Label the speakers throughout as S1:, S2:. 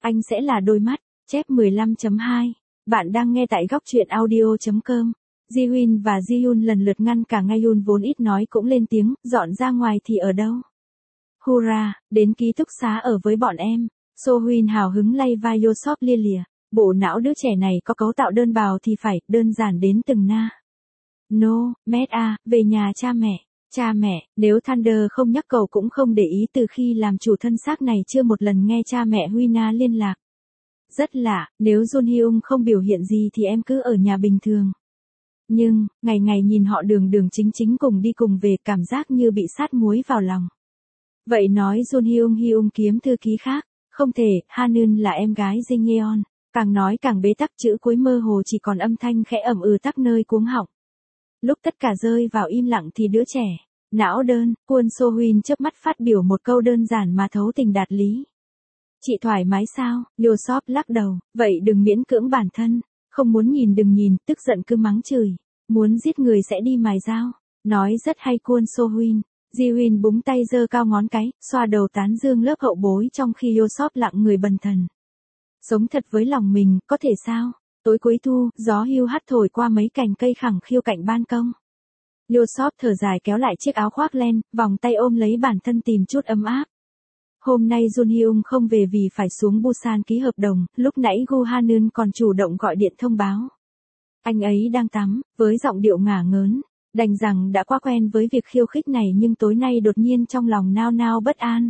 S1: Anh sẽ là đôi mắt. Chép 15.2. Bạn đang nghe tại góc truyện audio.com. Ji-Hoon và Ji-Yoon lần lượt ngăn cả Nga-Yoon vốn ít nói cũng lên tiếng, dọn ra ngoài thì ở đâu? Hurra, đến ký túc xá ở với bọn em. So-Hoon hào hứng lay vai Yosop lia lịa. Bộ não đứa trẻ này có cấu tạo đơn bào thì phải, đơn giản đến từng na. No, Matt à, về nhà cha mẹ. Cha mẹ, nếu Thunder không nhắc cậu cũng không để ý từ khi làm chủ thân xác này chưa một lần nghe cha mẹ Huina liên lạc. Rất lạ, nếu Jun Hyung không biểu hiện gì thì em cứ ở nhà bình thường. Nhưng, ngày ngày nhìn họ đường đường chính chính cùng đi cùng về cảm giác như bị sát muối vào lòng. Vậy nói Jun Hyung kiếm thư ký khác, không thể, Hanun là em gái Jin Yeon. Càng nói càng bế tắc chữ cuối mơ hồ chỉ còn âm thanh khẽ ẩm tắc nơi cuống họng. Lúc tất cả rơi vào im lặng thì đứa trẻ, não đơn, Kwon So-Hoon chớp mắt phát biểu một câu đơn giản mà thấu tình đạt lý. Chị thoải mái sao? Yosop lắc đầu, vậy đừng miễn cưỡng bản thân, không muốn nhìn đừng nhìn, tức giận cứ mắng chửi, muốn giết người sẽ đi mài dao. Nói rất hay Kwon So-Hoon. Ji-Hoon búng tay giơ cao ngón cái, xoa đầu tán dương lớp hậu bối trong khi Yosop lặng người bần thần. Sống thật với lòng mình, có thể sao? Tối cuối thu, gió hiu hắt thổi qua mấy cành cây khẳng khiu cạnh ban công. Yosop thở dài kéo lại chiếc áo khoác len, vòng tay ôm lấy bản thân tìm chút ấm áp. Hôm nay Jun Hyung không về vì phải xuống Busan ký hợp đồng, lúc nãy Gu Hanun còn chủ động gọi điện thông báo. Anh ấy đang tắm, với giọng điệu ngả ngớn, đành rằng đã quá quen với việc khiêu khích này nhưng tối nay đột nhiên trong lòng nao nao bất an.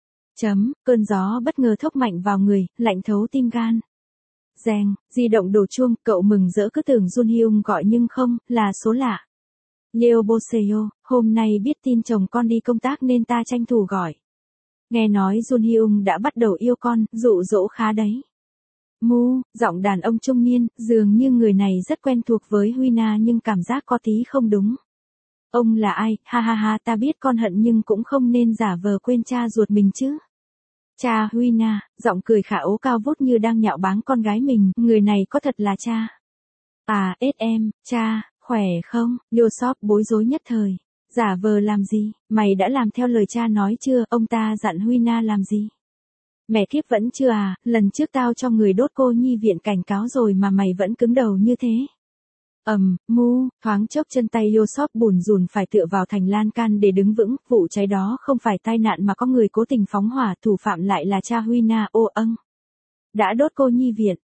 S1: Cơn gió bất ngờ thốc mạnh vào người, lạnh thấu tim gan. Reng, di động đổ chuông, cậu mừng rỡ cứ tưởng Jun Hyung gọi nhưng không, là số lạ. Yeo Boseyo, hôm nay biết tin chồng con đi công tác nên ta tranh thủ gọi. Nghe nói Jun Hyung đã bắt đầu yêu con, dụ dỗ khá đấy. Mu, giọng đàn ông trung niên, dường như người này rất quen thuộc với Huina nhưng cảm giác có tí không đúng. Ông là ai? Ha ha ha, ta biết con hận nhưng cũng không nên giả vờ quên cha ruột mình chứ. Cha Huina, giọng cười khả ố cao vút như đang nhạo báng con gái mình, người này có thật là cha. À, em, cha, khỏe không? Yosop bối rối nhất thời. Giả vờ làm gì? Mày đã làm theo lời cha nói chưa? Ông ta dặn Huina làm gì? Mẹ kiếp vẫn chưa à? Lần trước tao cho người đốt cô nhi viện cảnh cáo rồi mà mày vẫn cứng đầu như thế. Mu, thoáng chốc chân tay Yosop bùn rùn phải tựa vào thành lan can để đứng vững, vụ cháy đó không phải tai nạn mà có người cố tình phóng hỏa, thủ phạm lại là cha Huina. Đã đốt cô nhi viện,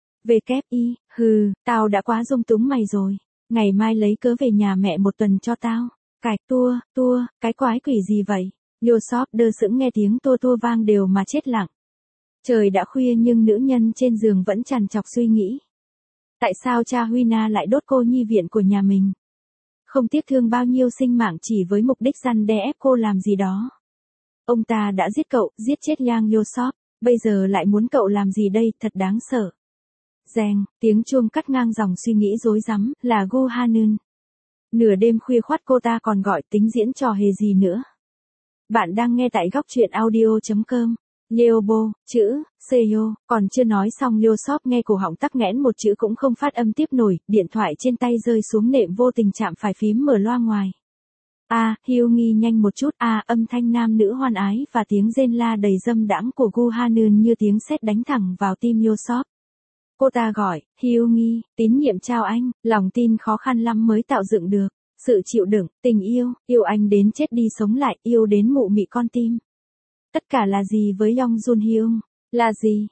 S1: hừ, tao đã quá dung túng mày rồi, ngày mai lấy cớ về nhà mẹ một tuần cho tao. Cạch tua, cái quái quỷ gì vậy? Yosop đơ sững nghe tiếng tua vang đều mà chết lặng. Trời đã khuya nhưng nữ nhân trên giường vẫn trằn trọc suy nghĩ. Tại sao cha Huina lại đốt cô nhi viện của nhà mình? Không tiếc thương bao nhiêu sinh mạng chỉ với mục đích răn đe ép cô làm gì đó. Ông ta đã giết cậu, giết chết Yang Yosop, bây giờ lại muốn cậu làm gì đây, thật đáng sợ. Reng, tiếng chuông cắt ngang dòng suy nghĩ rối rắm, là Gu Hanun. Nửa đêm khuya khoắt cô ta còn gọi tính diễn trò hề gì nữa. Bạn đang nghe tại góc truyện audio.com. Yeobo, chữ, Seyo, còn chưa nói xong Yosop nghe cổ họng tắc nghẽn một chữ cũng không phát âm tiếp nổi, điện thoại trên tay rơi xuống nệm vô tình chạm phải phím mở loa ngoài. Hyungi nhanh một chút, âm thanh nam nữ hoan ái và tiếng rên la đầy dâm đãng của Gu Hanun như tiếng sét đánh thẳng vào tim Yosop. Cô ta gọi, Hyungi, tín nhiệm chào anh, lòng tin khó khăn lắm mới tạo dựng được, sự chịu đựng, tình yêu anh đến chết đi sống lại, yêu đến mụ mị con tim. Tất cả là gì với Yong Jun Hyung? Là gì?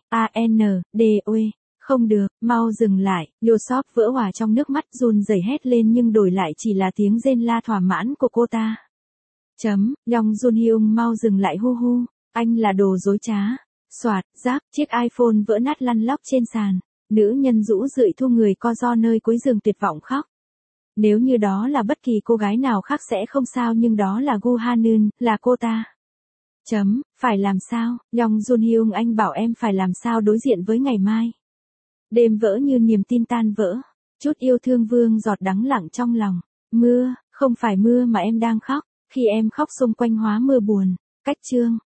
S1: Không được, mau dừng lại. Yosop vỡ hòa trong nước mắt run rẩy hét lên nhưng đổi lại chỉ là tiếng rên la thỏa mãn của cô ta. Yong Jun Hyung mau dừng lại hu, anh là đồ dối trá. Soạt, giáp, chiếc iPhone vỡ nát lăn lóc trên sàn. Nữ nhân rũ rượi thu người co ro nơi cuối giường tuyệt vọng khóc. Nếu như đó là bất kỳ cô gái nào khác sẽ không sao nhưng đó là Gu Hanun, là cô ta. Phải làm sao? Yong Jun Hyung anh bảo em phải làm sao đối diện với ngày mai. Đêm vỡ như niềm tin tan vỡ. Chút yêu thương vương giọt đắng lặng trong lòng. Mưa, không phải mưa mà em đang khóc. Khi em khóc xung quanh hóa mưa buồn. Cách chương.